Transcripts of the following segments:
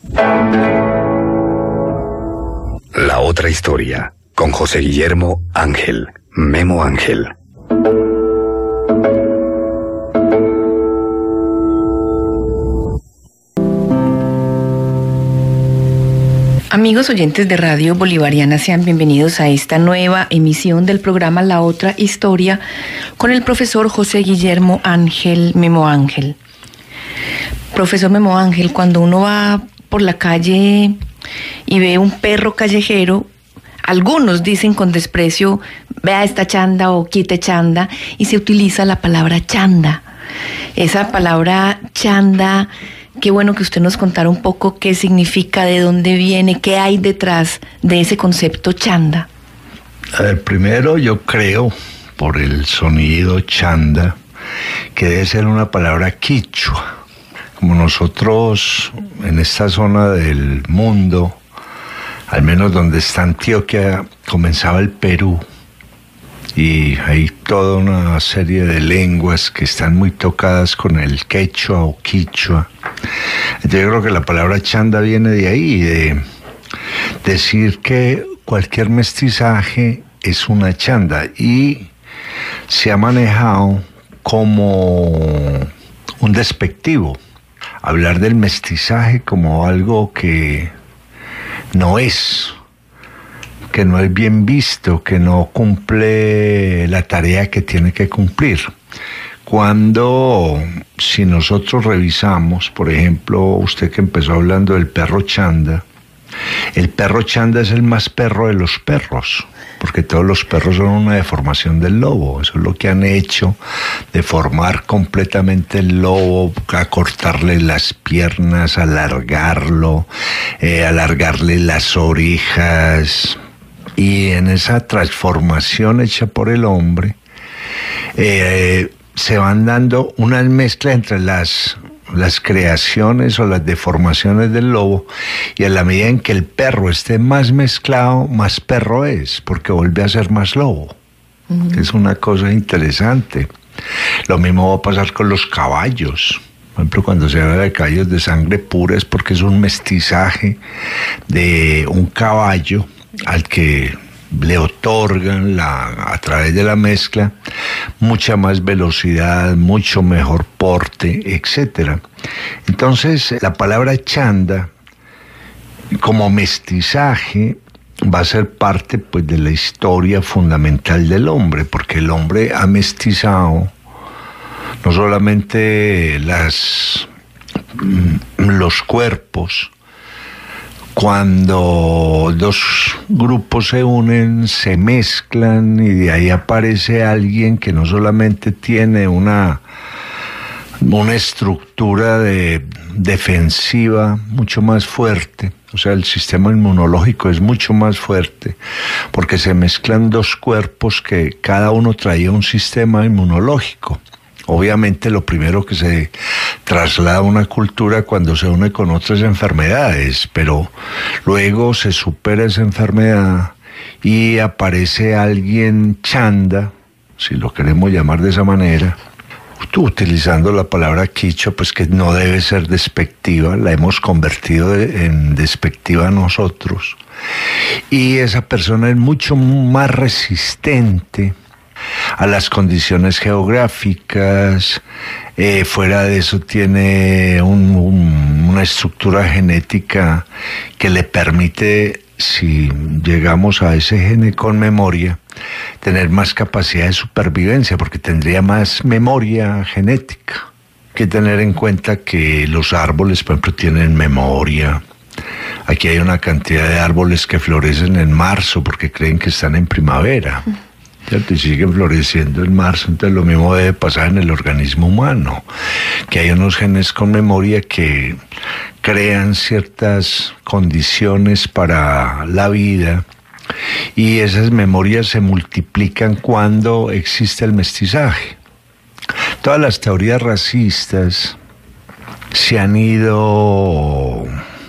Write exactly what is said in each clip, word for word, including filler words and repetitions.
La otra historia, con José Guillermo Ángel, Memo Ángel. Amigos oyentes de Radio Bolivariana, sean bienvenidos a esta nueva emisión del programa La Otra Historia con el profesor José Guillermo Ángel, Memo Ángel. Profesor Memo Ángel, cuando uno va por la calle y ve un perro callejero, algunos dicen con desprecio, vea esta chanda o quite chanda, y se utiliza la palabra chanda. Esa palabra chanda, qué bueno que usted nos contara un poco qué significa, de dónde viene, qué hay detrás de ese concepto chanda. A ver, primero yo creo, por el sonido chanda, que debe ser una palabra quichua. Como nosotros en esta zona del mundo, al menos donde está Antioquia, comenzaba el Perú, y hay toda una serie de lenguas que están muy tocadas con el quechua o quichua. Yo creo que la palabra chanda viene de ahí, de decir que cualquier mestizaje es una chanda, y se ha manejado como un despectivo, hablar del mestizaje como algo que no es, que no es bien visto, que no cumple la tarea que tiene que cumplir. Cuando, si nosotros revisamos, por ejemplo, usted que empezó hablando del perro chanda, el perro chanda es el más perro de los perros, porque todos los perros son una deformación del lobo. Eso es lo que han hecho, deformar completamente el lobo, acortarle las piernas, alargarlo, eh, alargarle las orejas. Y en esa transformación hecha por el hombre, eh, se van dando unas mezclas entre las, las creaciones o las deformaciones del lobo, y a la medida en que el perro esté más mezclado, más perro es, porque vuelve a ser más lobo. Uh-huh. Es una cosa interesante. Lo mismo va a pasar con los caballos. Por ejemplo, cuando se habla de caballos de sangre pura, es porque es un mestizaje de un caballo al que le otorgan la, a través de la mezcla mucha más velocidad, mucho mejor porte, etcétera. Entonces, la palabra chanda como mestizaje va a ser parte, pues, de la historia fundamental del hombre, porque el hombre ha mestizado no solamente las, los cuerpos. Cuando dos grupos se unen, se mezclan, y de ahí aparece alguien que no solamente tiene una, una estructura de, defensiva mucho más fuerte, o sea, el sistema inmunológico es mucho más fuerte, porque se mezclan dos cuerpos que cada uno traía un sistema inmunológico. Obviamente lo primero que se traslada a una cultura cuando se une con otras enfermedades, pero luego se supera esa enfermedad y aparece alguien chanda, si lo queremos llamar de esa manera, utilizando la palabra quichua, pues que no debe ser despectiva, la hemos convertido en despectiva nosotros, y esa persona es mucho más resistente a las condiciones geográficas. Eh, fuera de eso tiene un, un, una estructura genética que le permite, si llegamos a ese gene con memoria, tener más capacidad de supervivencia, porque tendría más memoria genética. Hay que tener en cuenta que los árboles, por ejemplo, tienen memoria. Aquí hay una cantidad de árboles que florecen en marzo porque creen que están en primavera, ¿cierto? Y siguen floreciendo en marzo. Entonces lo mismo debe pasar en el organismo humano, que hay unos genes con memoria que crean ciertas condiciones para la vida, y esas memorias se multiplican cuando existe el mestizaje. Todas las teorías racistas se han ido,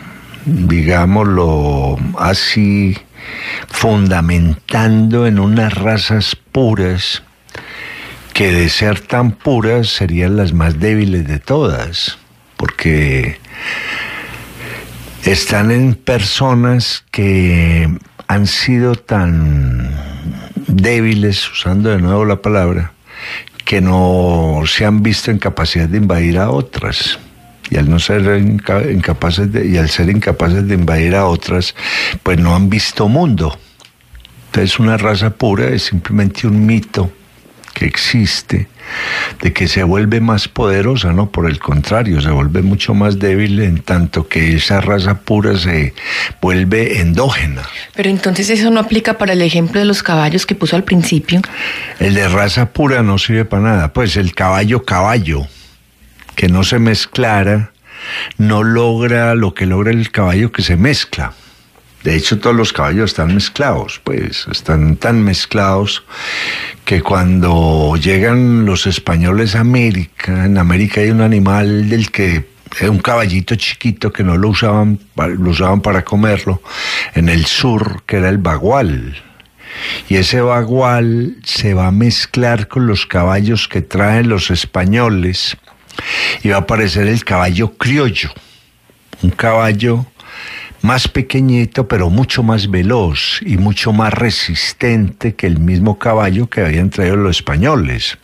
digámoslo así, fundamentando en unas razas puras que, de ser tan puras, serían las más débiles de todas, porque están en personas que han sido tan débiles, usando de nuevo la palabra, que no se han visto en capacidad de invadir a otras. Y al no ser inca- incapaces de, y al ser incapaces de invadir a otras, pues no han visto mundo. Entonces una raza pura es simplemente un mito que existe, de que se vuelve más poderosa, no, por el contrario, se vuelve mucho más débil, en tanto que esa raza pura se vuelve endógena. Pero entonces eso no aplica para el ejemplo de los caballos que puso al principio. El de raza pura no sirve para nada, pues el caballo caballo, que no se mezclara, no logra lo que logra el caballo que se mezcla. De hecho, todos los caballos están mezclados, pues, están tan mezclados que cuando llegan los españoles a América, en América hay un animal del que, un caballito chiquito que no lo usaban, lo usaban para comerlo, en el sur, que era el bagual. Y ese bagual se va a mezclar con los caballos que traen los españoles y va a aparecer el caballo criollo, un caballo más pequeñito, pero mucho más veloz y mucho más resistente que el mismo caballo que habían traído los españoles.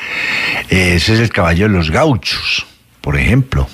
Ese es el caballo de los gauchos, por ejemplo.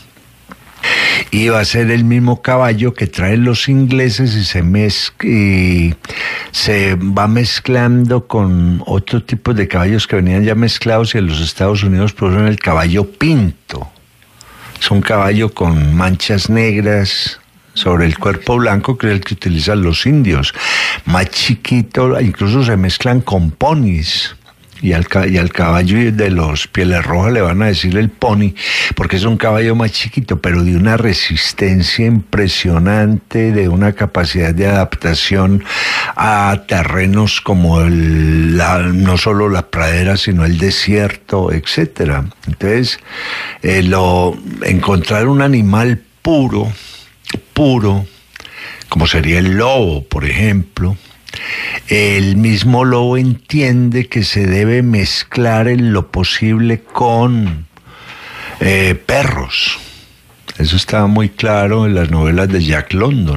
Y va a ser el mismo caballo que traen los ingleses y se, mezc- y se va mezclando con otro tipo de caballos que venían ya mezclados, y en los Estados Unidos producen el caballo pinto. Es un caballo con manchas negras sobre el cuerpo blanco, que es el que utilizan los indios, más chiquito, incluso se mezclan con ponis, y al, y al caballo de los pieles rojas le van a decir el pony, porque es un caballo más chiquito, pero de una resistencia impresionante, de una capacidad de adaptación a terrenos como el, la, no solo la pradera, sino el desierto, etcétera. Entonces, eh, lo, encontrar un animal puro, puro, como sería el lobo, por ejemplo, el mismo lobo entiende que se debe mezclar en lo posible con eh, perros. Eso estaba muy claro en las novelas de Jack London,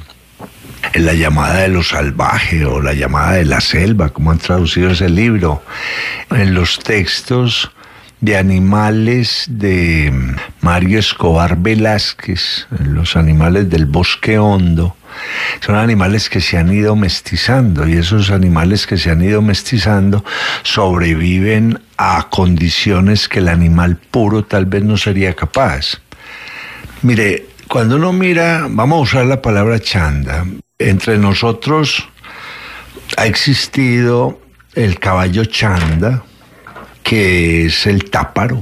en La llamada de lo salvaje o La llamada de la selva, como han traducido ese libro, en los textos de animales de Mario Escobar Velázquez, Los animales del bosque hondo. Son animales que se han ido mestizando, y esos animales que se han ido mestizando sobreviven a condiciones que el animal puro tal vez no sería capaz. Mire, cuando uno mira, vamos a usar la palabra chanda, entre nosotros ha existido el caballo chanda, que es el táparo,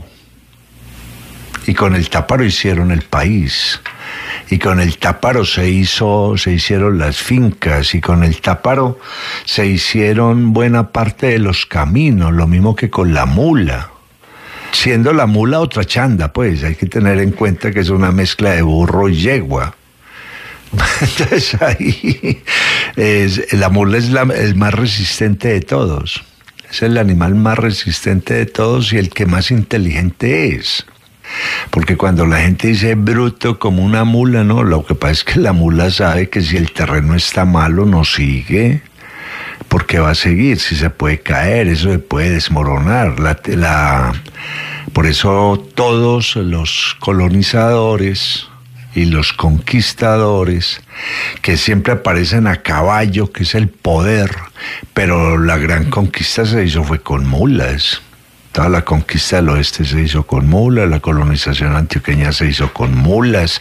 y con el táparo hicieron el país, y con el táparo se hizo, se hicieron las fincas, y con el táparo se hicieron buena parte de los caminos, lo mismo que con la mula, siendo la mula otra chanda, pues hay que tener en cuenta que es una mezcla de burro y yegua. Entonces ahí es, la mula es la, el más resistente de todos. Es el animal más resistente de todos y el que más inteligente es. Porque cuando la gente dice bruto como una mula, no, lo que pasa es que la mula sabe que si el terreno está malo no sigue, porque va a seguir, si se puede caer, eso se puede desmoronar. La, la, por eso todos los colonizadores y los conquistadores, que siempre aparecen a caballo, que es el poder, pero la gran conquista se hizo fue con mulas. Toda la conquista del oeste se hizo con mulas, la colonización antioqueña se hizo con mulas,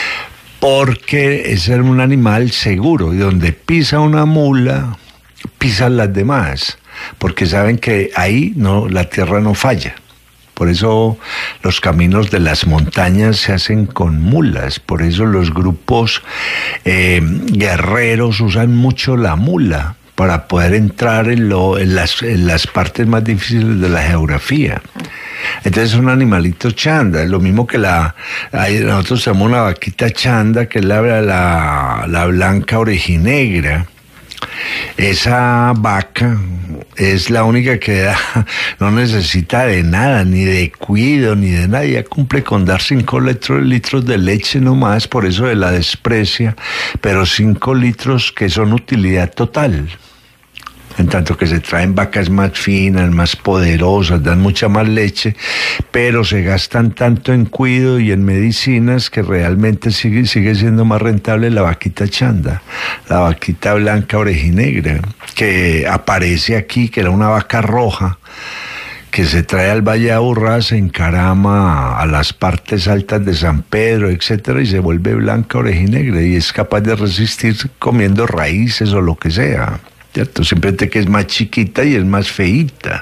porque es un animal seguro, y donde pisa una mula, pisan las demás, porque saben que ahí no, la tierra no falla. Por eso los caminos de las montañas se hacen con mulas, por eso los grupos eh, guerreros usan mucho la mula para poder entrar en, lo, en, las, en las partes más difíciles de la geografía. Entonces es un animalito chanda, es lo mismo que la... Hay, nosotros tenemos una vaquita chanda, que es la, la, la blanca orejinegra. Esa vaca es la única que da, no necesita de nada, ni de cuido, ni de nada. Ella cumple con dar cinco litros, litros de leche nomás, por eso de la desprecia, pero cinco litros que son utilidad total. En tanto que se traen vacas más finas, más poderosas, dan mucha más leche, pero se gastan tanto en cuido y en medicinas que realmente sigue, sigue siendo más rentable la vaquita chanda, la vaquita blanca orejinegra, que aparece aquí, que era una vaca roja, que se trae al Valle de Aburrá, se encarama a las partes altas de San Pedro, etcétera, y se vuelve blanca orejinegra y es capaz de resistir comiendo raíces o lo que sea. ¿Cierto? Simplemente que es más chiquita y es más feíta,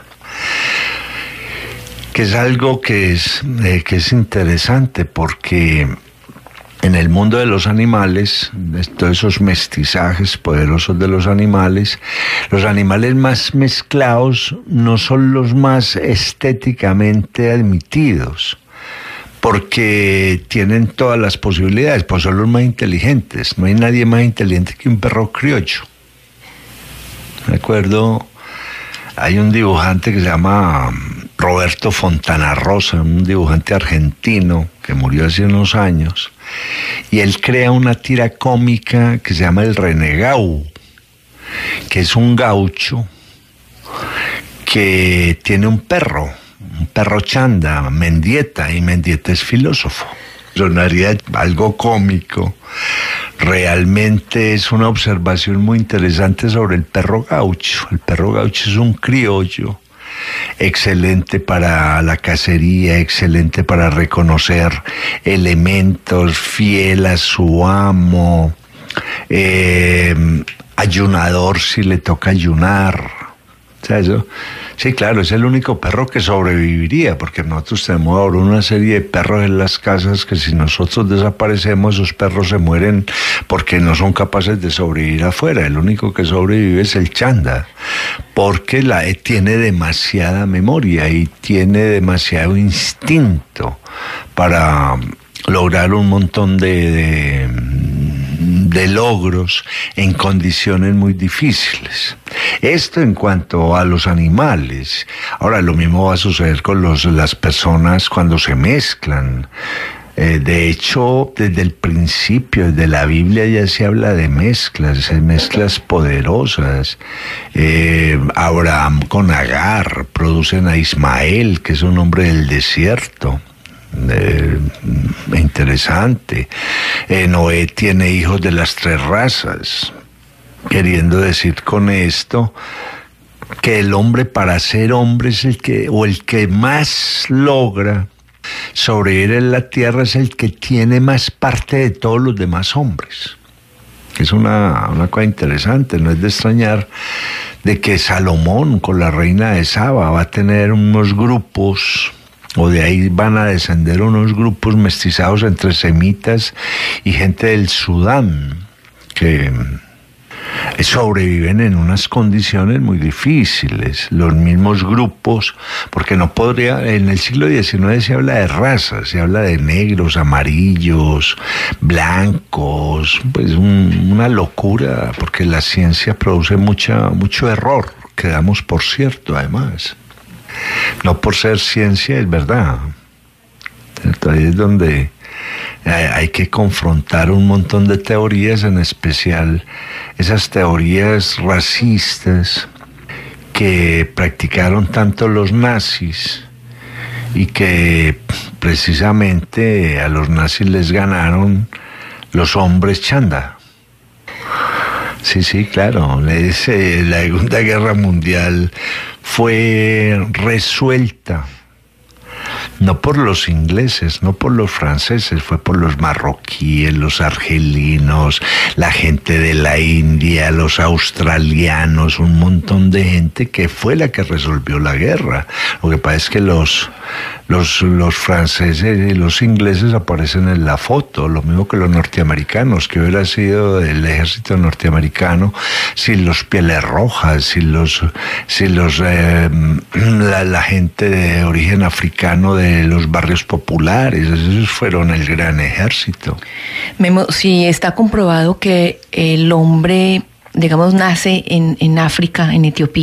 que es algo que es, eh, que es interesante porque en el mundo de los animales, de todos esos mestizajes poderosos de los animales, los animales más mezclados no son los más estéticamente admitidos, porque tienen todas las posibilidades, pues son los más inteligentes. No hay nadie más inteligente que un perro criollo. Me acuerdo, hay un dibujante que se llama Roberto Fontana Rosa, un dibujante argentino que murió hace unos años, y él crea una tira cómica que se llama El Renegado, que es un gaucho que tiene un perro, un perro chanda, Mendieta, y Mendieta es filósofo. Sonaría algo cómico. Realmente es una observación muy interesante sobre el perro gaucho. El perro gaucho es un criollo, excelente para la cacería, excelente para reconocer elementos, fiel a su amo, eh, ayunador si le toca ayunar. O sea, eso, sí, claro, es el único perro que sobreviviría, porque nosotros tenemos ahora una serie de perros en las casas que si nosotros desaparecemos, esos perros se mueren porque no son capaces de sobrevivir afuera. El único que sobrevive es el chanda, porque la, tiene demasiada memoria y tiene demasiado instinto para lograr un montón de... de de logros en condiciones muy difíciles. Esto en cuanto a los animales. Ahora, lo mismo va a suceder con los, las personas cuando se mezclan. Eh, de hecho, desde el principio, desde la Biblia ya se habla de mezclas, de mezclas poderosas. Eh, Abraham con Agar producen a Ismael, que es un hombre del desierto. Eh, interesante. eh, Noé tiene hijos de las tres razas, queriendo decir con esto que el hombre para ser hombre es el que, o el que más logra sobrevivir en la tierra es el que tiene más parte de todos los demás hombres. Es una, una cosa interesante. No es de extrañar de que Salomón con la reina de Saba va a tener unos grupos, o de ahí van a descender unos grupos mestizados entre semitas y gente del Sudán, que sobreviven en unas condiciones muy difíciles. Los mismos grupos, porque no podría, en el siglo diecinueve se habla de razas, se habla de negros, amarillos, blancos, pues un, una locura, porque la ciencia produce mucha, mucho error, que damos por cierto además. No por ser ciencia es verdad. Ahí es donde hay que confrontar un montón de teorías, en especial esas teorías racistas que practicaron tanto los nazis y que precisamente a los nazis les ganaron los hombres chanda. Sí, sí, claro. La Segunda Guerra Mundial fue resuelta no por los ingleses, no por los franceses, fue por los marroquíes, los argelinos, la gente de la India, los australianos, un montón de gente que fue la que resolvió la guerra. Lo que pasa es que los, los, los franceses y los ingleses aparecen en la foto, lo mismo que los norteamericanos, que hubiera sido el ejército norteamericano sin los pieles rojas, sin los, sin los eh, la, la gente de origen africano de los barrios populares. Esos fueron el gran ejército. Memo, si está comprobado que el hombre, digamos, nace en, en África, en Etiopía,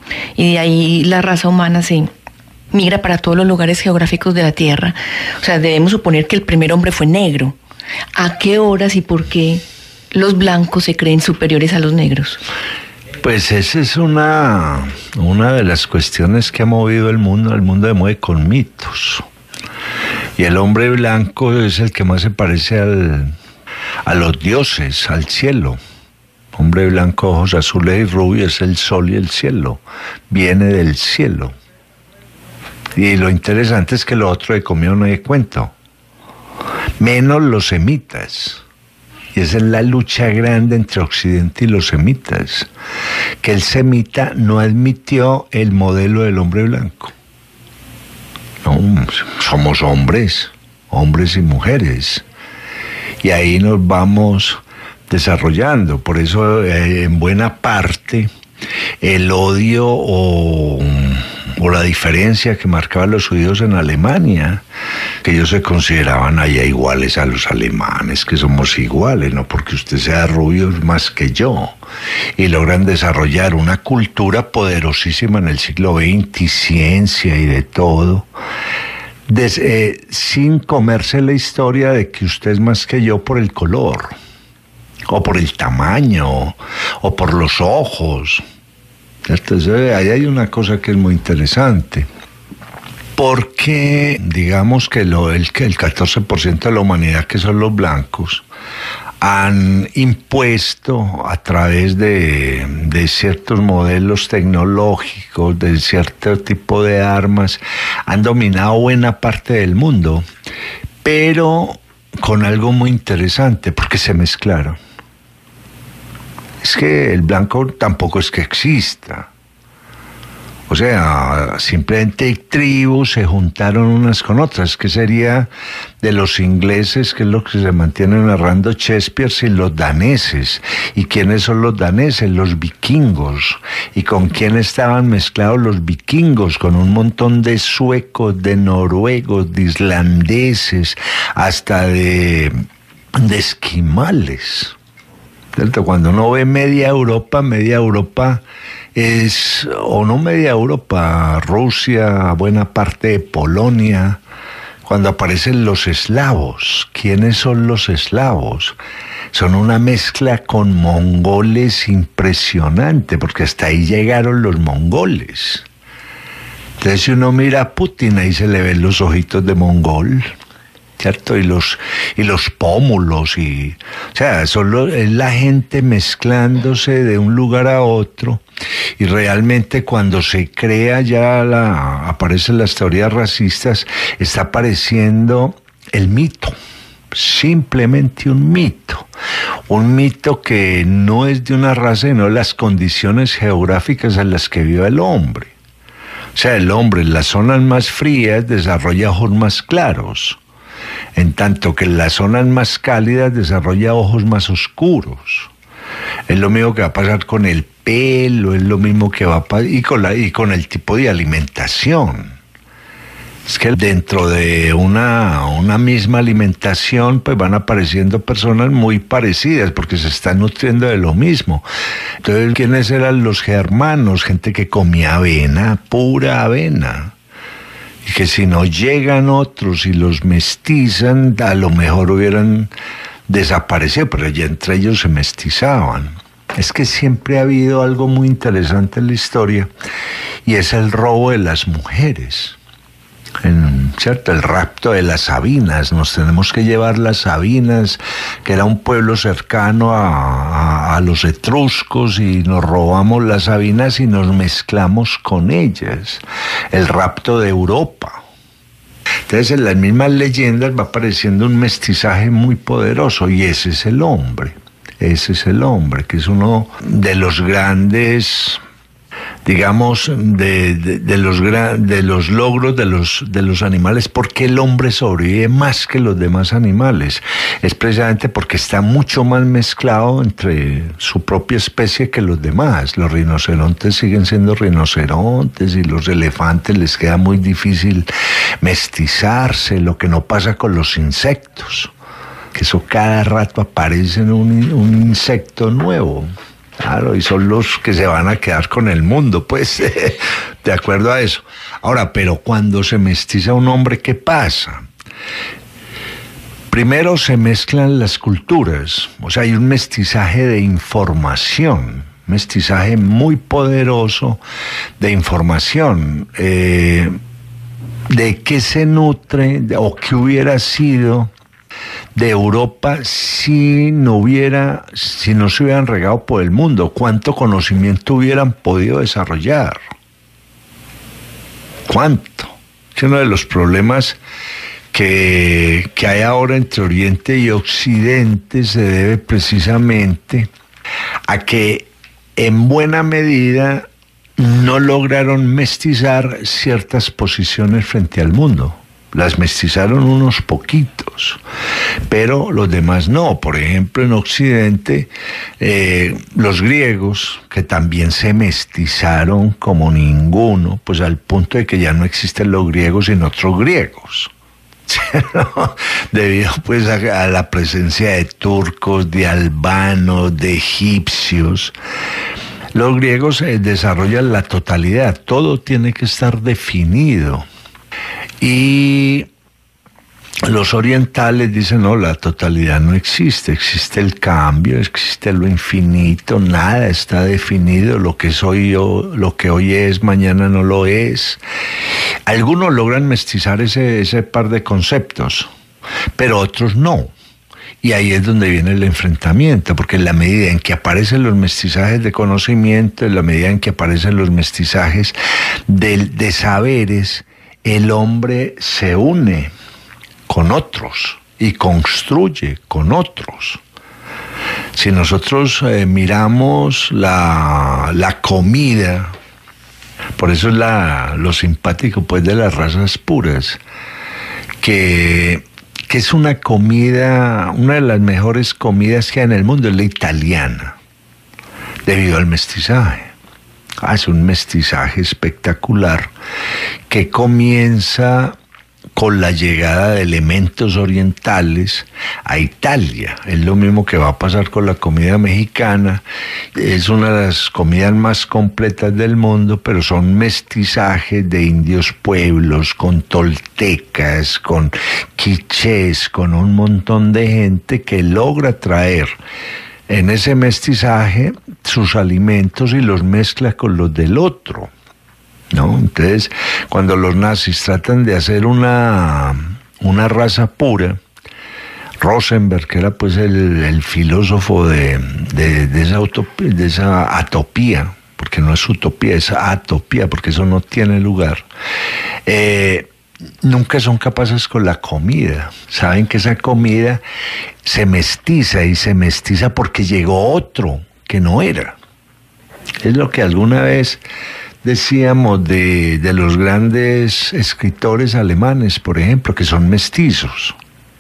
y de ahí la raza humana se migra para todos los lugares geográficos de la Tierra. O sea, debemos suponer que el primer hombre fue negro. ¿A qué horas y por qué los blancos se creen superiores a los negros? Pues esa es una, una de las cuestiones que ha movido el mundo. El mundo se mueve con mitos. Y el hombre blanco es el que más se parece al, a los dioses, al cielo. Hombre blanco, ojos azules y rubios, es el sol y el cielo. Viene del cielo. Y lo interesante es que lo otro de comido no hay cuento. Menos los semitas. Y esa es la lucha grande entre Occidente y los semitas. Que el semita no admitió el modelo del hombre blanco. No, somos hombres, hombres y mujeres. Y ahí nos vamos desarrollando. Por eso, eh, en buena parte, el odio o, o la diferencia que marcaban los judíos en Alemania, que ellos se consideraban allá iguales a los alemanes, que somos iguales, no porque usted sea rubio es más que yo, y logran desarrollar una cultura poderosísima en el siglo veinte, ciencia y de todo, des, eh, sin comerse la historia de que usted es más que yo por el color, o por el tamaño, o por los ojos. Entonces, ahí hay una cosa que es muy interesante, porque digamos que lo, el, el catorce por ciento de la humanidad, que son los blancos, han impuesto a través de, de ciertos modelos tecnológicos, de cierto tipo de armas, han dominado buena parte del mundo, pero con algo muy interesante, porque se mezclaron. Es que el blanco tampoco es que exista. O sea, simplemente hay tribus, se juntaron unas con otras, que sería de los ingleses, que es lo que se mantiene narrando Shakespeare, y los daneses. ¿Y quiénes son los daneses? Los vikingos. ¿Y con quién estaban mezclados los vikingos? Con un montón de suecos, de noruegos, de islandeses, hasta de, de esquimales. Cuando uno ve media Europa, media Europa es, o no media Europa, Rusia, buena parte de Polonia, cuando aparecen los eslavos. ¿Quiénes son los eslavos? Son una mezcla con mongoles impresionante, porque hasta ahí llegaron los mongoles. Entonces, si uno mira a Putin, ahí se le ven los ojitos de mongol, ¿cierto? Y los, y los pómulos, y, o sea, son los, es la gente mezclándose de un lugar a otro, y realmente cuando se crea ya la, aparecen las teorías racistas, está apareciendo el mito, simplemente un mito, un mito que no es de una raza, sino de las condiciones geográficas en las que vive el hombre. O sea, el hombre en las zonas más frías desarrolla ojos más claros, en tanto que en las zonas más cálidas desarrolla ojos más oscuros. Es lo mismo que va a pasar con el pelo, es lo mismo que va a pasar y con, la, y con el tipo de alimentación. Es que dentro de una, una misma alimentación pues van apareciendo personas muy parecidas porque se están nutriendo de lo mismo. Entonces, ¿quiénes eran los germanos? Gente que comía avena, pura avena. Y que si no llegan otros y los mestizan, a lo mejor hubieran desaparecido, pero ya entre ellos se mestizaban. Es que siempre ha habido algo muy interesante en la historia, y es el robo de las mujeres. En, ¿cierto? El rapto de las Sabinas. Nos tenemos que llevar las Sabinas, que era un pueblo cercano a, a, a los etruscos, y nos robamos las Sabinas y nos mezclamos con ellas. El rapto de Europa. Entonces, en las mismas leyendas va apareciendo un mestizaje muy poderoso, y ese es el hombre. Ese es el hombre, que es uno de los grandes, digamos, de, de, de, los, de los logros de los, de los animales. ¿Por qué el hombre sobrevive más que los demás animales? Es precisamente porque está mucho más mezclado entre su propia especie que los demás. Los rinocerontes siguen siendo rinocerontes, y los elefantes les queda muy difícil mestizarse, lo que no pasa con los insectos, que eso cada rato aparece un, un insecto nuevo. Claro, y son los que se van a quedar con el mundo, pues, de acuerdo a eso. Ahora, pero cuando se mestiza un hombre, ¿qué pasa? Primero se mezclan las culturas, o sea, hay un mestizaje de información, mestizaje muy poderoso de información. Eh, ¿De qué se nutre o qué hubiera sido de Europa si no hubiera, si no se hubieran regado por el mundo? ¿Cuánto conocimiento hubieran podido desarrollar? ¿Cuánto? Es uno de los problemas que, que hay ahora entre Oriente y Occidente se debe precisamente a que en buena medida no lograron mestizar ciertas posiciones frente al mundo. Las mestizaron unos poquitos, pero los demás no. Por ejemplo, en Occidente, eh, los griegos, que también se mestizaron como ninguno, pues al punto de que ya no existen los griegos sino otros griegos. Debido pues a, a la presencia de turcos, de albanos, de egipcios. Los griegos eh, desarrollan la totalidad, todo tiene que estar definido. Y los orientales dicen, no, la totalidad no existe, existe el cambio, existe lo infinito, nada está definido, lo que soy yo, lo que hoy es, mañana no lo es. Algunos logran mestizar ese, ese par de conceptos, pero otros no. Y ahí es donde viene el enfrentamiento, porque en la medida en que aparecen los mestizajes de conocimiento, en la medida en que aparecen los mestizajes de, de saberes, el hombre se une con otros y construye con otros. Si nosotros eh, miramos la, la comida, por eso es la, lo simpático pues de las razas puras, que... que es una comida, una de las mejores comidas que hay en el mundo, es la italiana, debido al mestizaje. Hace un mestizaje espectacular que comienza con la llegada de elementos orientales a Italia. Es lo mismo que va a pasar con la comida mexicana. Es una de las comidas más completas del mundo, pero son mestizajes de indios pueblos, con toltecas, con quichés, con un montón de gente que logra traer en ese mestizaje sus alimentos y los mezcla con los del otro, ¿no? Entonces, cuando los nazis tratan de hacer una, una raza pura, Rosenberg, que era pues el, el filósofo de, de, de, esa utopía, de esa atopía, porque no es utopía, es atopía, porque eso no tiene lugar, eh, nunca son capaces con la comida. Saben que esa comida se mestiza y se mestiza porque llegó otro que no era. Es lo que alguna vez decíamos de, de los grandes escritores alemanes, por ejemplo, que son mestizos.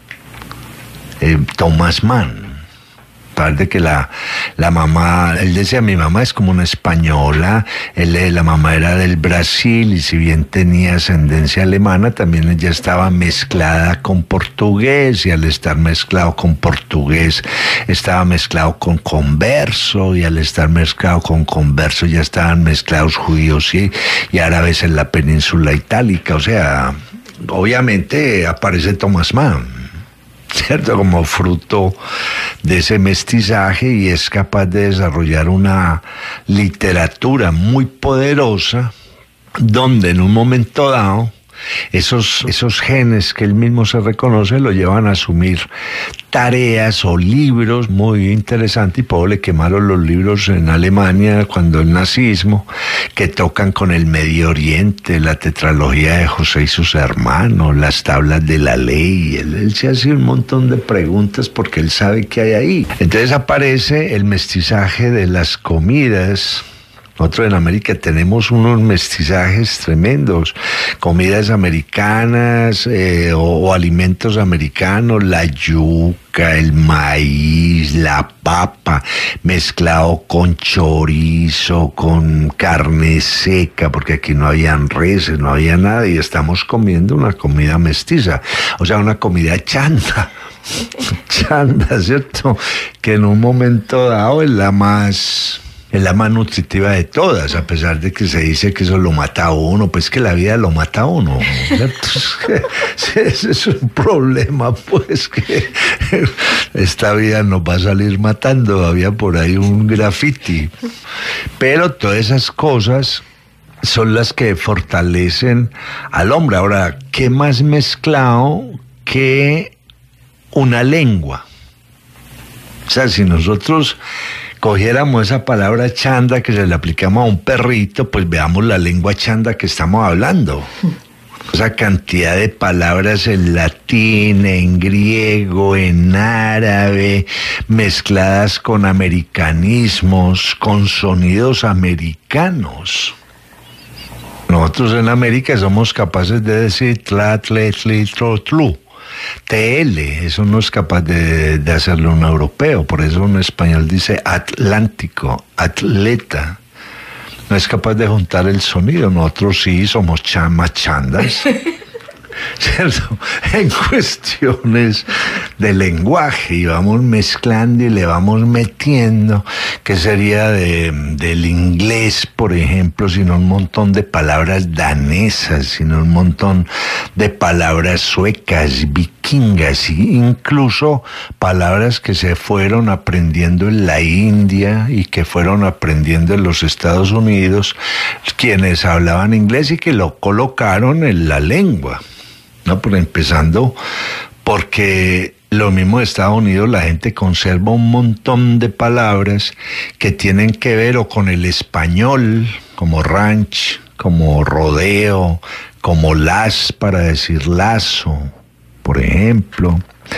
Eh, Thomas Mann. Parece que la, la mamá, él decía, mi mamá es como una española, él, la mamá era del Brasil y si bien tenía ascendencia alemana, también ella estaba mezclada con portugués y al estar mezclado con portugués estaba mezclado con converso y al estar mezclado con converso ya estaban mezclados judíos y, y árabes en la península itálica. O sea, obviamente aparece Thomas Mann, ¿cierto? Como fruto de ese mestizaje y es capaz de desarrollar una literatura muy poderosa donde en un momento dado esos, esos genes que él mismo se reconoce lo llevan a asumir tareas o libros muy interesantes, y Pablo le quemaron los libros en Alemania cuando el nazismo, que tocan con el Medio Oriente, la tetralogía de José y sus hermanos, las tablas de la ley. Él, él se hace un montón de preguntas porque él sabe qué hay ahí. Entonces aparece el mestizaje de las comidas. Nosotros en América tenemos unos mestizajes tremendos, comidas americanas eh, o, o alimentos americanos, la yuca, el maíz, la papa, mezclado con chorizo, con carne seca, porque aquí no habían reses, no había nada, y estamos comiendo una comida mestiza, o sea, una comida chanda. Chanda, ¿cierto? Que en un momento dado es la más es la más nutritiva de todas, a pesar de que se dice que eso lo mata a uno, pues que la vida lo mata a uno, ¿cierto? Ese es un problema, pues, que esta vida nos va a salir matando. Había por ahí un graffiti. Pero todas esas cosas son las que fortalecen al hombre. Ahora, ¿qué más mezclado que una lengua? O sea, si nosotros cogiéramos esa palabra chanda que se le aplicamos a un perrito, pues veamos la lengua chanda que estamos hablando. Esa cantidad de palabras en latín, en griego, en árabe, mezcladas con americanismos, con sonidos americanos. Nosotros en América somos capaces de decir tla, tle, tli, tro, tlu. T L, eso no es capaz de, de hacerlo un europeo, por eso un español dice atlántico, atleta, no es capaz de juntar el sonido. Nosotros sí somos chamas chandas, ¿cierto? En cuestiones de lenguaje, y vamos mezclando y le vamos metiendo, que sería de, del inglés, por ejemplo, sino un montón de palabras danesas, sino un montón de palabras suecas, vikingas, e incluso palabras que se fueron aprendiendo en la India y que fueron aprendiendo en los Estados Unidos, quienes hablaban inglés y que lo colocaron en la lengua. No, por empezando, porque lo mismo de Estados Unidos, la gente conserva un montón de palabras que tienen que ver o con el español, como ranch, como rodeo, como las para decir lazo, por ejemplo,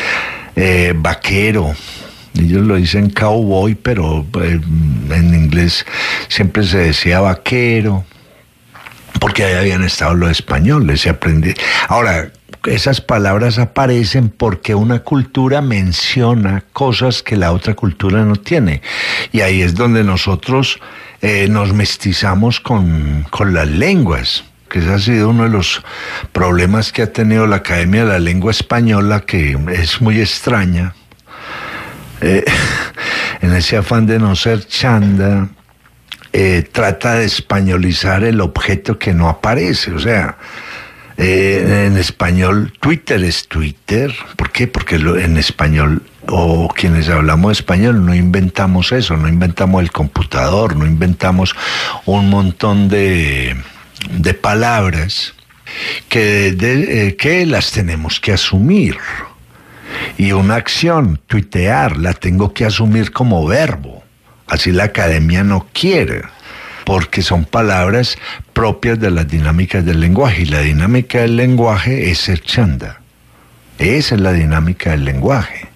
eh, vaquero. Ellos lo dicen cowboy, pero eh, en inglés siempre se decía vaquero, porque ahí habían estado los españoles y aprendí. Ahora, esas palabras aparecen porque una cultura menciona cosas que la otra cultura no tiene. Y ahí es donde nosotros eh, nos mestizamos con, con las lenguas, que ese ha sido uno de los problemas que ha tenido la Academia de la Lengua Española, que es muy extraña. Eh, en ese afán de no ser chanda, Eh, trata de españolizar el objeto que no aparece. O sea, eh, en español Twitter es Twitter. ¿Por qué? Porque lo, en español, o quienes hablamos español, no inventamos eso, no inventamos el computador, no inventamos un montón de, de palabras que, de, eh, que las tenemos que asumir. Y una acción, tuitear, la tengo que asumir como verbo. Así la academia no quiere, porque son palabras propias de las dinámicas del lenguaje, y la dinámica del lenguaje es ser chanda. Esa es la dinámica del lenguaje.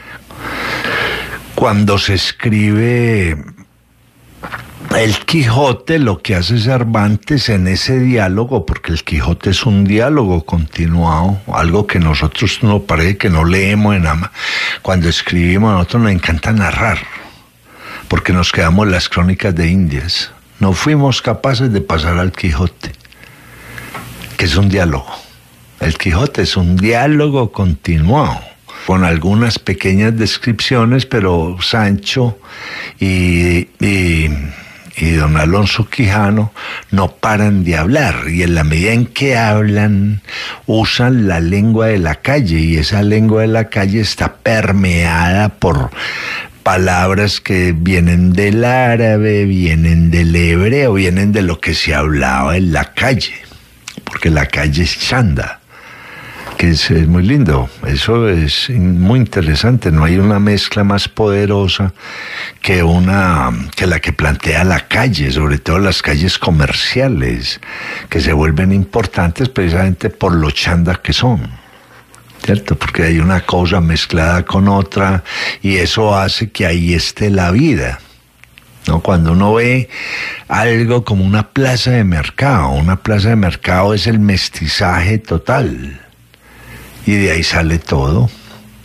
Cuando se escribe el Quijote, lo que hace Cervantes en ese diálogo, porque el Quijote es un diálogo continuado, algo que nosotros no parece que no leemos en ama. Cuando escribimos, a nosotros nos encanta narrar, porque nos quedamos en las crónicas de Indias. No fuimos capaces de pasar al Quijote, que es un diálogo. El Quijote es un diálogo continuado, con algunas pequeñas descripciones, pero Sancho y, y, y don Alonso Quijano no paran de hablar, y en la medida en que hablan, usan la lengua de la calle, y esa lengua de la calle está permeada por palabras que vienen del árabe, vienen del hebreo, vienen de lo que se hablaba en la calle, porque la calle es chanda, que es, es muy lindo. Eso es muy interesante. No hay una mezcla más poderosa que una que la que plantea la calle, sobre todo las calles comerciales, que se vuelven importantes precisamente por lo chanda que son, ¿cierto? Porque hay una cosa mezclada con otra, y eso hace que ahí esté la vida, ¿no? Cuando uno ve algo como una plaza de mercado, una plaza de mercado es el mestizaje total, y de ahí sale todo.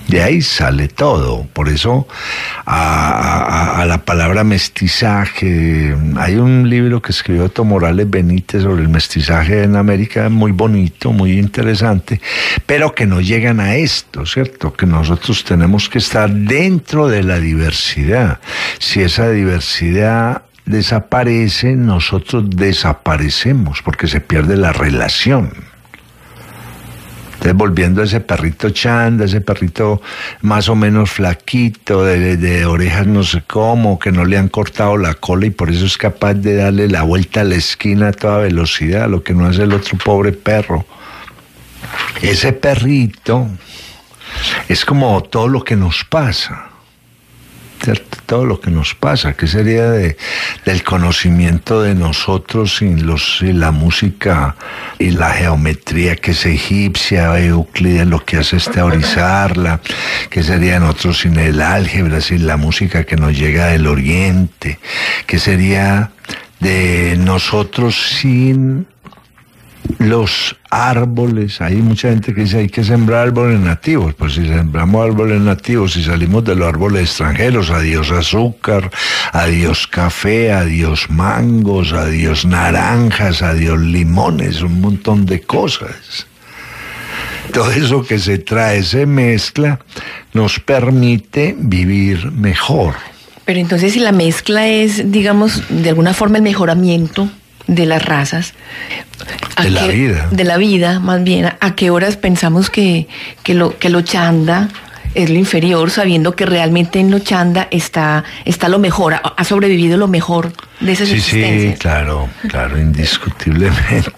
De ahí sale todo. Por eso a, a, a la palabra mestizaje, hay un libro que escribió Otto Morales Benítez sobre el mestizaje en América, muy bonito, muy interesante, pero que no llegan a esto, ¿cierto? Que nosotros tenemos que estar dentro de la diversidad. Si esa diversidad desaparece, nosotros desaparecemos porque se pierde la relación. Entonces, volviendo a ese perrito chanda, ese perrito más o menos flaquito, de, de orejas no sé cómo, que no le han cortado la cola y por eso es capaz de darle la vuelta a la esquina a toda velocidad, lo que no hace el otro pobre perro. Ese perrito es como todo lo que nos pasa, ¿cierto? Todo lo que nos pasa, que sería de, del conocimiento de nosotros sin, los, sin la música y la geometría que es egipcia, Euclides lo que hace es teorizarla, que sería nosotros sin el álgebra, sin la música que nos llega del oriente, que sería de nosotros sin los árboles. Hay mucha gente que dice hay que sembrar árboles nativos. Pues si sembramos árboles nativos, si salimos de los árboles extranjeros, adiós azúcar, adiós café, adiós mangos, adiós naranjas, adiós limones, un montón de cosas. Todo eso que se trae, se mezcla, nos permite vivir mejor. Pero entonces, si la mezcla es, digamos, de alguna forma el mejoramiento de las razas, de qué, la vida de la vida más bien, ¿a qué horas pensamos que, que, lo, que lo chanda es lo inferior, sabiendo que realmente en lo chanda está, está lo mejor, ha, ha sobrevivido lo mejor de esas sí, existencias? Sí, claro, claro, indiscutiblemente,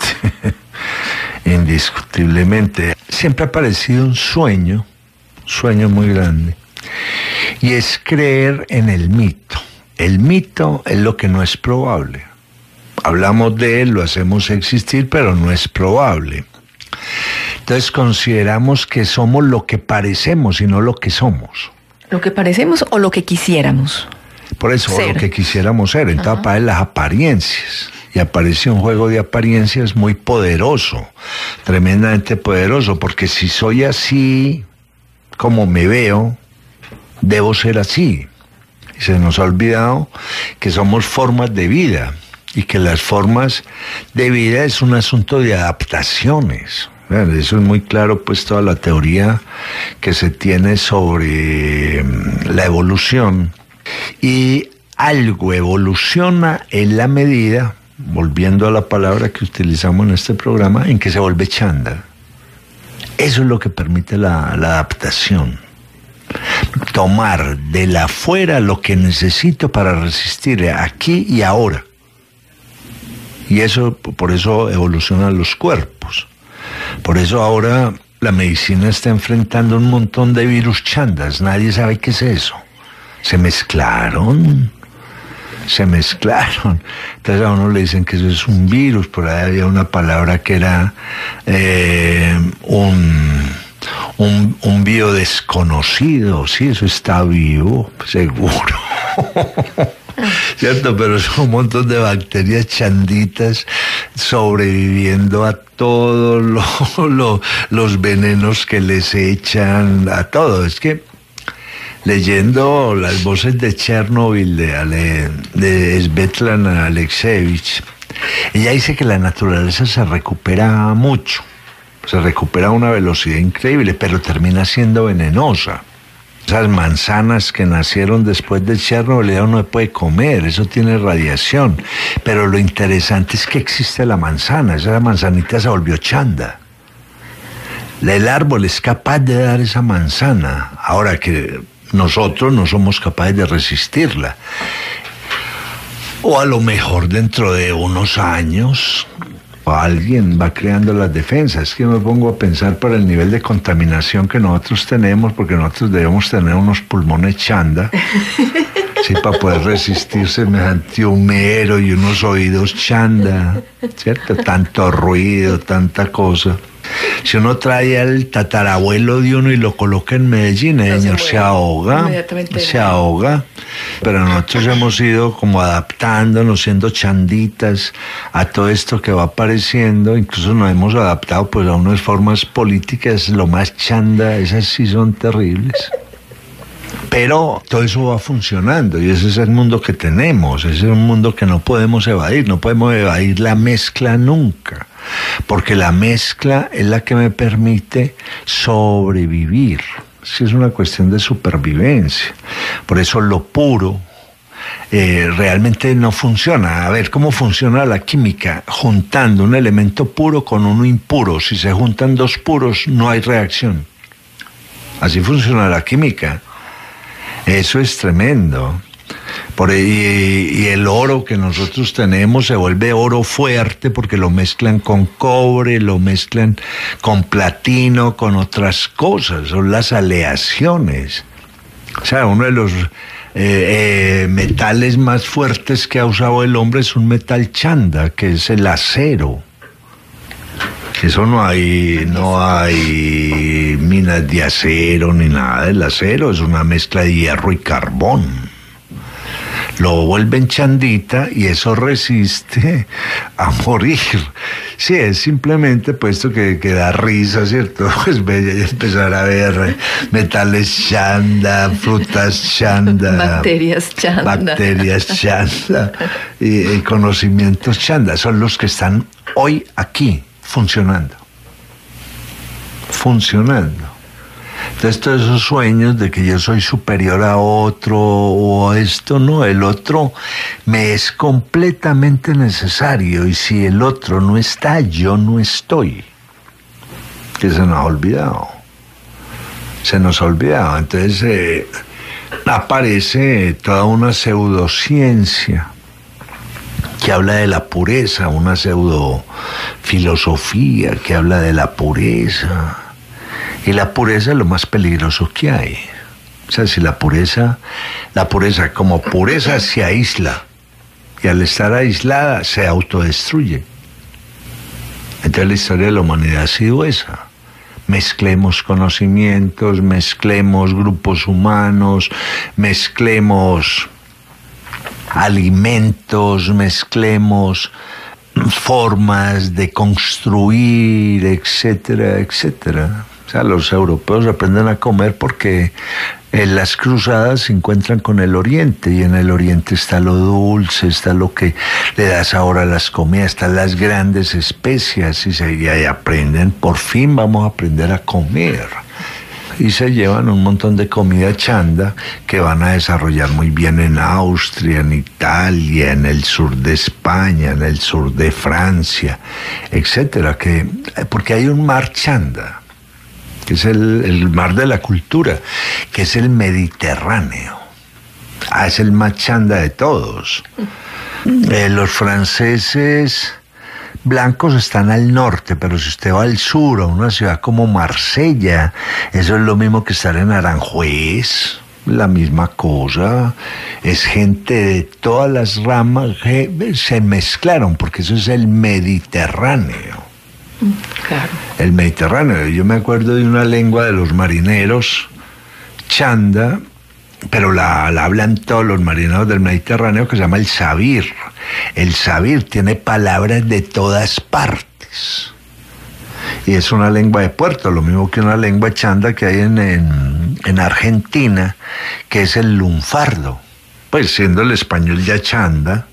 indiscutiblemente. Siempre ha parecido un sueño, un sueño muy grande, y es creer en el mito. El mito es lo que no es probable. Hablamos de él, lo hacemos existir, pero no es probable. Entonces consideramos que somos lo que parecemos y no lo que somos. ¿Lo que parecemos o lo que quisiéramos? Por eso, ser. Lo que quisiéramos ser. Entonces aparecen las apariencias. Y aparece un juego de apariencias muy poderoso, tremendamente poderoso, porque si soy así, como me veo, debo ser así. Y se nos ha olvidado que somos formas de vida. Y que las formas de vida es un asunto de adaptaciones. Eso es muy claro, pues, toda la teoría que se tiene sobre la evolución. Y algo evoluciona en la medida, volviendo a la palabra que utilizamos en este programa, en que se vuelve chanda. Eso es lo que permite la, la adaptación. Tomar de la afuera lo que necesito para resistir aquí y ahora. Y eso, por eso evolucionan los cuerpos. Por eso ahora la medicina está enfrentando un montón de virus chandas. Nadie sabe qué es eso. Se mezclaron. Se mezclaron. Entonces a uno le dicen que eso es un virus. Por ahí había una palabra que era eh, un, un, un bio desconocido. Sí, eso está vivo, seguro. ¿Cierto? Pero son un montón de bacterias chanditas sobreviviendo a todos lo, lo, los venenos que les echan, a todo. Es que leyendo las voces de Chernobyl de, Ale, de Svetlana Alexievich, ella dice que la naturaleza se recupera mucho, se recupera a una velocidad increíble, pero termina siendo venenosa. Esas manzanas que nacieron después de Chernobyl, ya uno no puede comer, eso tiene radiación. Pero lo interesante es que existe la manzana, esa manzanita se volvió chanda. El árbol es capaz de dar esa manzana, ahora que nosotros no somos capaces de resistirla. O a lo mejor dentro de unos años alguien va creando las defensas. Es que me pongo a pensar por el nivel de contaminación que nosotros tenemos, porque nosotros debemos tener unos pulmones chanda, sí, para poder resistir semejante humero y unos oídos chanda, ¿cierto? Tanto ruido, tanta cosa. Si uno trae al tatarabuelo de uno y lo coloca en Medellín, el señor se ahoga, se ahoga. Pero nosotros hemos ido como adaptándonos, siendo chanditas a todo esto que va apareciendo. Incluso nos hemos adaptado pues a unas formas políticas, lo más chanda, esas sí son terribles. Pero todo eso va funcionando y ese es el mundo que tenemos, ese es un mundo que no podemos evadir, no podemos evadir la mezcla nunca, porque la mezcla es la que me permite sobrevivir. Sí, es una cuestión de supervivencia. Por eso lo puro eh, realmente no funciona. A ver, ¿cómo funciona la química? Juntando un elemento puro con uno impuro. Si se juntan dos puros, no hay reacción. Así funciona la química. Eso es tremendo. Por, y, y el oro que nosotros tenemos se vuelve oro fuerte porque lo mezclan con cobre, lo mezclan con platino, con otras cosas. Son las aleaciones. O sea, uno de los eh, eh, metales más fuertes que ha usado el hombre es un metal chanda, que es el acero. Eso no hay, no hay minas de acero ni nada. El acero es una mezcla de hierro y carbón. Lo vuelven chandita y eso resiste a morir. Sí, es simplemente puesto que, que da risa, ¿cierto? Pues empezar a ver metales chanda, frutas chanda, bacterias chanda, bacterias chanda y, y conocimientos chanda. Son los que están hoy aquí. Funcionando, funcionando. Entonces todos esos sueños de que yo soy superior a otro o esto, no, el otro me es completamente necesario y si el otro no está, yo no estoy. Que se nos ha olvidado, se nos ha olvidado. Entonces eh, aparece toda una pseudociencia que habla de la pureza, una pseudo filosofía que habla de la pureza. Y la pureza es lo más peligroso que hay. O sea, si la pureza, la pureza como pureza se aísla, y al estar aislada se autodestruye. Entonces la historia de la humanidad ha sido esa. Mezclemos conocimientos, mezclemos grupos humanos, mezclemos alimentos, mezclemos formas de construir, etcétera, etcétera. O sea, los europeos aprenden a comer porque en las cruzadas se encuentran con el oriente y en el oriente está lo dulce, está lo que le da sabor a las comidas, están las grandes especias y, se, y ahí aprenden, por fin vamos a aprender a comer. Y se llevan un montón de comida chanda que van a desarrollar muy bien en Austria, en Italia, en el sur de España, en el sur de Francia, etcétera. Que, porque hay un mar chanda, que es el, el mar de la cultura, que es el Mediterráneo. Ah, es el más chanda de todos. Eh, los franceses blancos están al norte, pero si usted va al sur, a una ciudad como Marsella, eso es lo mismo que estar en Aranjuez, la misma cosa. Es gente de todas las ramas que se mezclaron, porque eso es el Mediterráneo. Claro. El Mediterráneo. Yo me acuerdo de una lengua de los marineros, chanda, pero la, la hablan todos los marineros del Mediterráneo, que se llama el sabir. El sabir tiene palabras de todas partes. Y es una lengua de puerto, lo mismo que una lengua chanda que hay en, en, en Argentina, que es el lunfardo. Pues siendo el español ya chanda,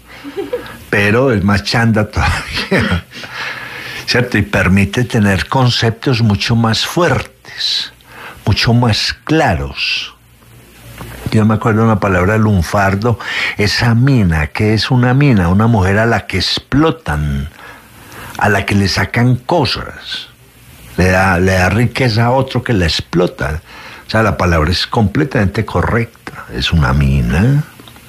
pero es más chanda todavía. ¿Cierto? Y permite tener conceptos mucho más fuertes, mucho más claros. Yo me acuerdo de una palabra lunfardo, esa mina. ¿Qué es una mina? Una mujer a la que explotan, a la que le sacan cosas, le da, le da riqueza a otro que la explota. O sea, la palabra es completamente correcta. Es una mina,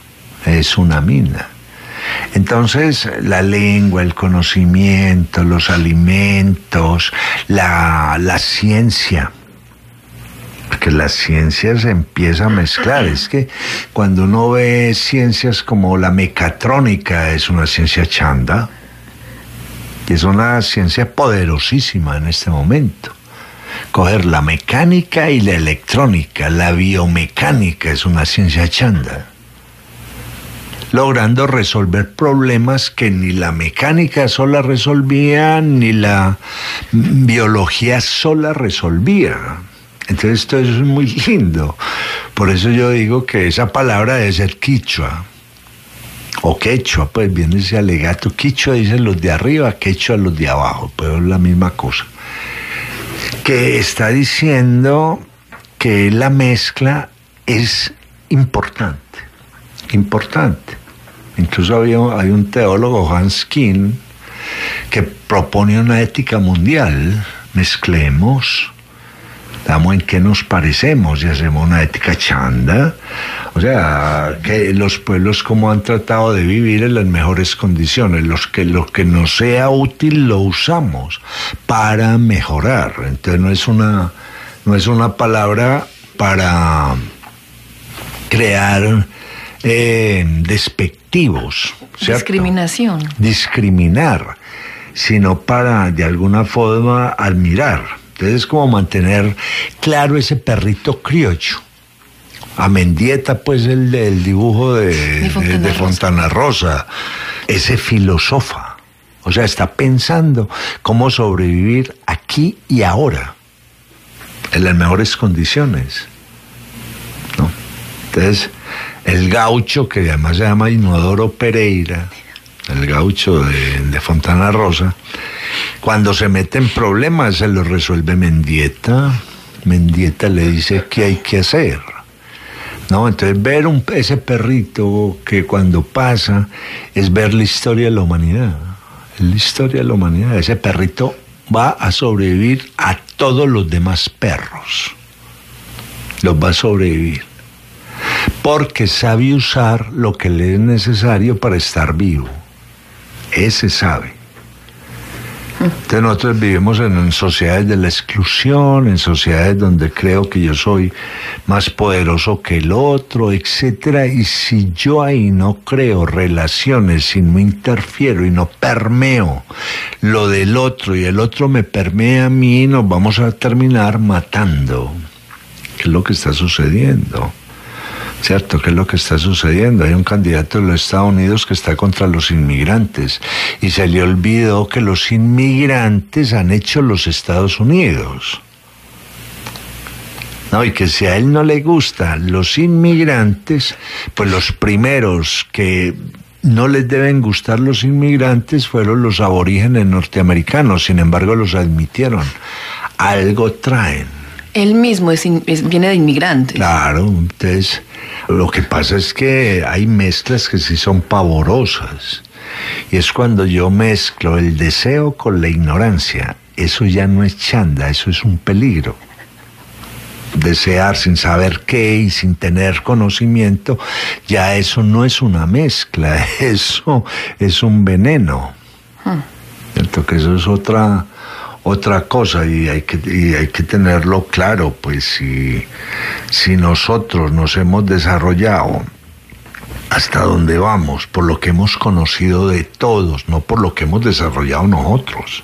es una mina. Entonces, la lengua, el conocimiento, los alimentos, la, la ciencia, porque la ciencia se empieza a mezclar. Es que cuando uno ve ciencias como la mecatrónica, es una ciencia chanda. Es una ciencia poderosísima en este momento. Coger la mecánica y la electrónica, la biomecánica es una ciencia chanda, logrando resolver problemas que ni la mecánica sola resolvía, ni la biología sola resolvía. Entonces esto es muy lindo. Por eso yo digo que esa palabra debe ser quichua, o quechua, pues viene ese alegato. Quichua dicen los de arriba, quechua los de abajo, pues es la misma cosa. Que está diciendo que la mezcla es importante, importante. Incluso había, hay un teólogo, Hans Kuhn, que propone una ética mundial. Mezclemos, damos en qué nos parecemos y hacemos una ética chanda. O sea, que los pueblos como han tratado de vivir en las mejores condiciones. Los que, lo que nos sea útil lo usamos para mejorar. Entonces no es una, no es una palabra para crear eh, despectivos, ¿cierto? Discriminación. Discriminar, sino para de alguna forma admirar. Entonces es como mantener claro ese perrito criollo. A Mendieta, pues el del dibujo de, de, Fontana, de, de Fontana Rosa. Ese filósofa. O sea, está pensando cómo sobrevivir aquí y ahora, en las mejores condiciones, ¿no? Entonces, el gaucho, que además se llama Inodoro Pereira, el gaucho de, de Fontana Rosa, cuando se mete en problemas se lo resuelve Mendieta. Mendieta le dice qué hay que hacer, ¿no? Entonces ver un, ese perrito que cuando pasa es ver la historia de la humanidad, la historia de la humanidad. Ese perrito va a sobrevivir a todos los demás perros, los va a sobrevivir, porque sabe usar lo que le es necesario para estar vivo. Ese sabe. Entonces nosotros vivimos en, en sociedades de la exclusión, en sociedades donde creo que yo soy más poderoso que el otro, etcétera. Y si yo ahí no creo relaciones, si no interfiero y no permeo lo del otro y el otro me permea a mí, nos vamos a terminar matando. ¿Qué es lo que está sucediendo? ¿Cierto? ¿Qué es lo que está sucediendo? Hay un candidato de los Estados Unidos que está contra los inmigrantes y se le olvidó que los inmigrantes han hecho los Estados Unidos. No, y que si a él no le gustan los inmigrantes, pues los primeros que no les deben gustar los inmigrantes fueron los aborígenes norteamericanos. Sin embargo, los admitieron. Algo traen. Él mismo es, es, viene de inmigrantes. Claro, entonces lo que pasa es que hay mezclas que sí son pavorosas. Y es cuando yo mezclo el deseo con la ignorancia. Eso ya no es chanda, eso es un peligro. Desear sin saber qué y sin tener conocimiento, ya eso no es una mezcla, eso es un veneno. Hmm. ¿Cierto? Que eso es otra... otra cosa y hay que, y hay que tenerlo claro, pues si, si nosotros nos hemos desarrollado hasta donde vamos por lo que hemos conocido de todos, no por lo que hemos desarrollado nosotros,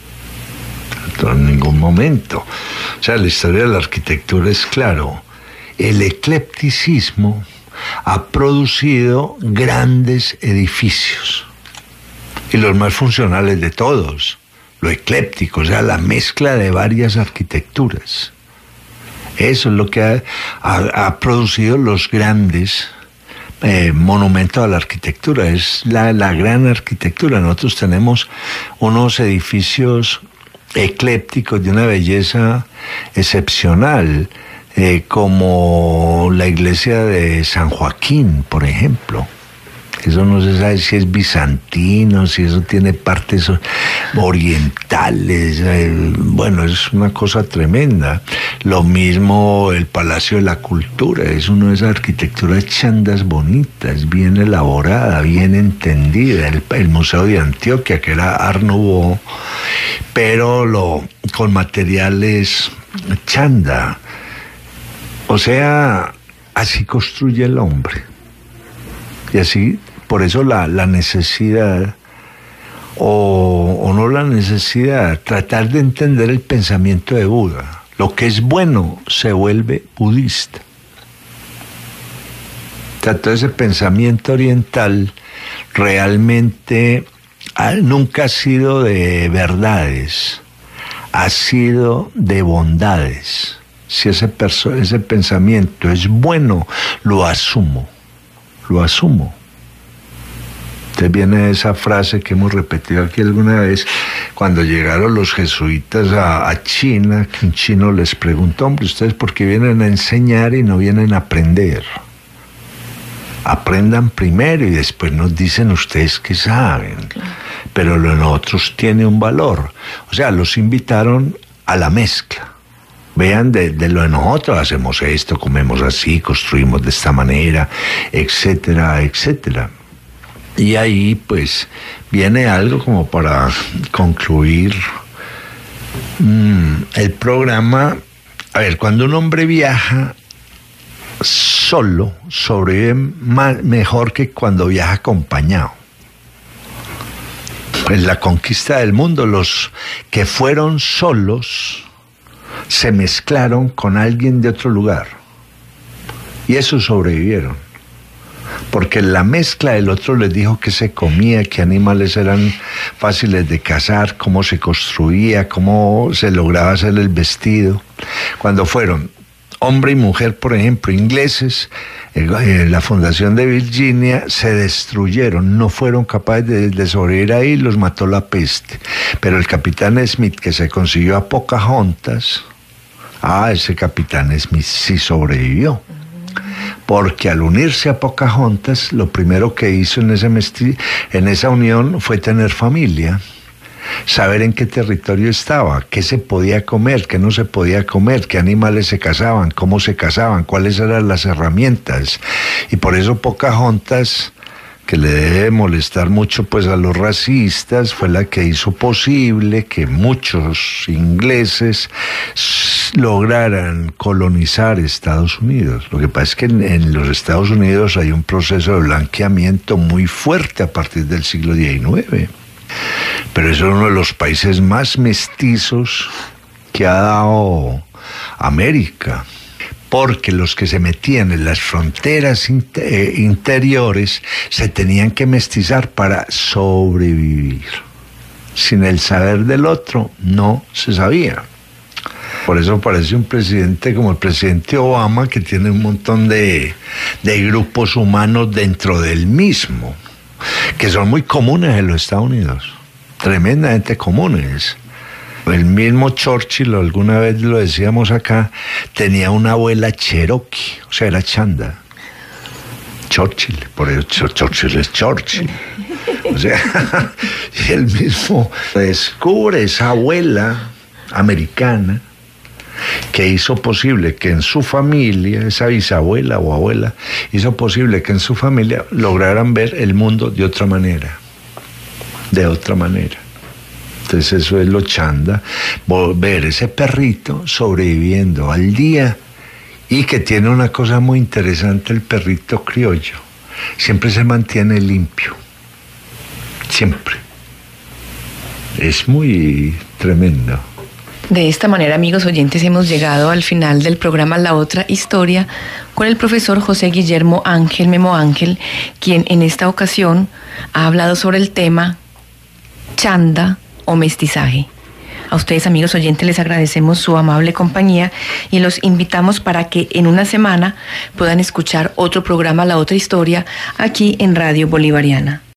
en ningún momento. O sea, la historia de la arquitectura es claro. El eclecticismo ha producido grandes edificios y los más funcionales de todos. Lo ecléptico, o sea, la mezcla de varias arquitecturas. Eso es lo que ha, ha, ha producido los grandes eh, monumentos a la arquitectura. Es la, la gran arquitectura. Nosotros tenemos unos edificios eclépticos de una belleza excepcional, eh, como la iglesia de San Joaquín, por ejemplo. Eso no se sabe si es bizantino, si eso tiene partes orientales. Eh, bueno, es una cosa tremenda. Lo mismo el Palacio de la Cultura, es una de esas arquitecturas chandas bonitas, bien elaborada, bien entendida. El, el Museo de Antioquia, que era Art Nouveau, pero lo, con materiales chanda. O sea, así construye el hombre. Y así, por eso la, la necesidad o, o no la necesidad, tratar de entender el pensamiento de Buda. Lo que es bueno se vuelve budista. O sea, todo ese pensamiento oriental realmente nunca ha sido de verdades, ha sido de bondades. Si ese, perso- ese pensamiento es bueno, lo asumo, lo asumo. Entonces viene esa frase que hemos repetido aquí alguna vez, cuando llegaron los jesuitas a, a China, que un chino les preguntó, hombre, ¿ustedes por qué vienen a enseñar y no vienen a aprender? Aprendan primero y después nos dicen ustedes que saben, pero lo de nosotros tiene un valor. O sea, los invitaron a la mezcla. Vean, de, de lo de nosotros hacemos esto, comemos así, construimos de esta manera, etcétera, etcétera. Y ahí pues viene algo como para concluir mm, el programa. A ver, cuando un hombre viaja solo, sobrevive más, mejor que cuando viaja acompañado. En la conquista del mundo, los que fueron solos se mezclaron con alguien de otro lugar y esos sobrevivieron, porque la mezcla del otro les dijo qué se comía, qué animales eran fáciles de cazar, cómo se construía, cómo se lograba hacer el vestido. Cuando fueron hombre y mujer, por ejemplo, ingleses, en la fundación de Virginia, se destruyeron, no fueron capaces de, de sobrevivir ahí, los mató la peste. Pero el capitán Smith, que se consiguió a Pocahontas, ah, ese capitán Smith sí sobrevivió. Porque al unirse a Pocahontas, lo primero que hizo en, ese mesti- en esa unión fue tener familia. Saber en qué territorio estaba, qué se podía comer, qué no se podía comer, qué animales se cazaban, cómo se cazaban, cuáles eran las herramientas. Y por eso Pocahontas, que le debe molestar mucho pues a los racistas, fue la que hizo posible que muchos ingleses lograran colonizar Estados Unidos. Lo que pasa es que en, en los Estados Unidos hay un proceso de blanqueamiento muy fuerte a partir del siglo diecinueve. Pero es uno de los países más mestizos que ha dado América, porque los que se metían en las fronteras inter- interiores se tenían que mestizar para sobrevivir. Sin el saber del otro no se sabía. Por eso parece un presidente como el presidente Obama, que tiene un montón de, de grupos humanos dentro del mismo, que son muy comunes en los Estados Unidos, tremendamente comunes. El mismo Churchill, alguna vez lo decíamos acá, tenía una abuela cherokee, o sea, era chanda. Churchill, por eso Churchill es Churchill. O sea, y él mismo descubre esa abuela americana que hizo posible que en su familia, esa bisabuela o abuela, hizo posible que en su familia lograran ver el mundo de otra manera, de otra manera. Entonces eso es lo chanda, ver ese perrito sobreviviendo al día, y que tiene una cosa muy interesante el perrito criollo, siempre se mantiene limpio, siempre. Es muy tremendo. De esta manera, amigos oyentes, hemos llegado al final del programa La Otra Historia con el profesor José Guillermo Ángel Memo Ángel, quien en esta ocasión ha hablado sobre el tema chanda o mestizaje. A ustedes, amigos oyentes, les agradecemos su amable compañía y los invitamos para que en una semana puedan escuchar otro programa La Otra Historia aquí en Radio Bolivariana.